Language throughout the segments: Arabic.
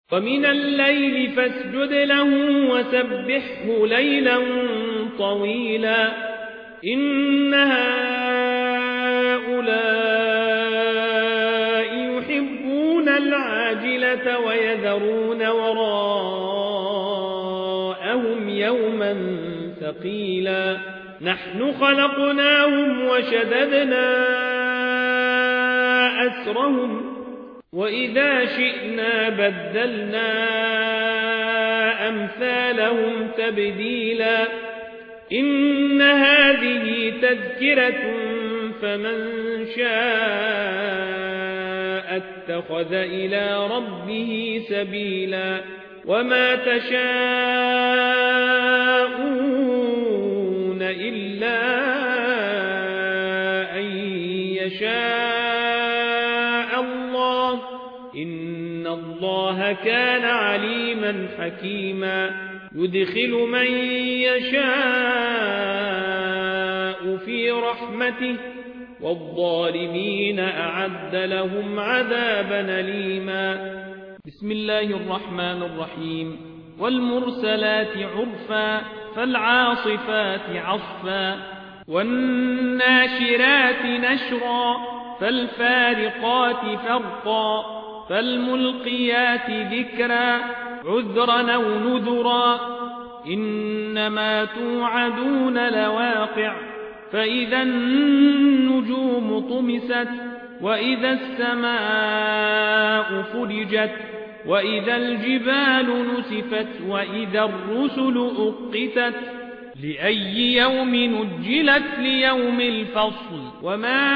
ومن الليل فاسجد له وسبحه ليلا طويلا إن هؤلاء يحبون العاجلة ويذرون وراءهم يوما ثقيلا نحن خلقناهم وشددنا أسرهم وإذا شئنا بدلنا أمثالهم تبديلا إن هذه تذكرة فمن شاء اتخذ إلى ربه سبيلا وما تشاءون إلا أن يشاء الله إن الله كان عليما حكيما يدخل من يشاء في رحمته والظالمين أعد لهم عذابا أليما بسم الله الرحمن الرحيم والمرسلات عرفا فالعاصفات عصفا والناشرات نشرا فالفارقات فرقا فالملقيات ذكرا عذرا أو نذرا إنما توعدون لواقع فإذا النجوم طمست وإذا السماء فرجت وإذا الجبال نسفت وإذا الرسل أقتت لأي يوم نجلت ليوم الفصل وما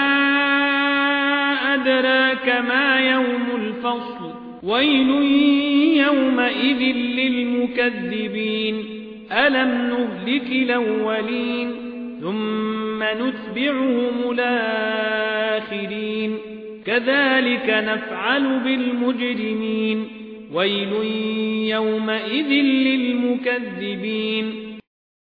أدراك ما يوم الفصل ويل يومئذ للمكذبين ألم نهلك الأولين ثم نتبعهم الآخرين كذلك نفعل بالمجرمين ويل يومئذ للمكذبين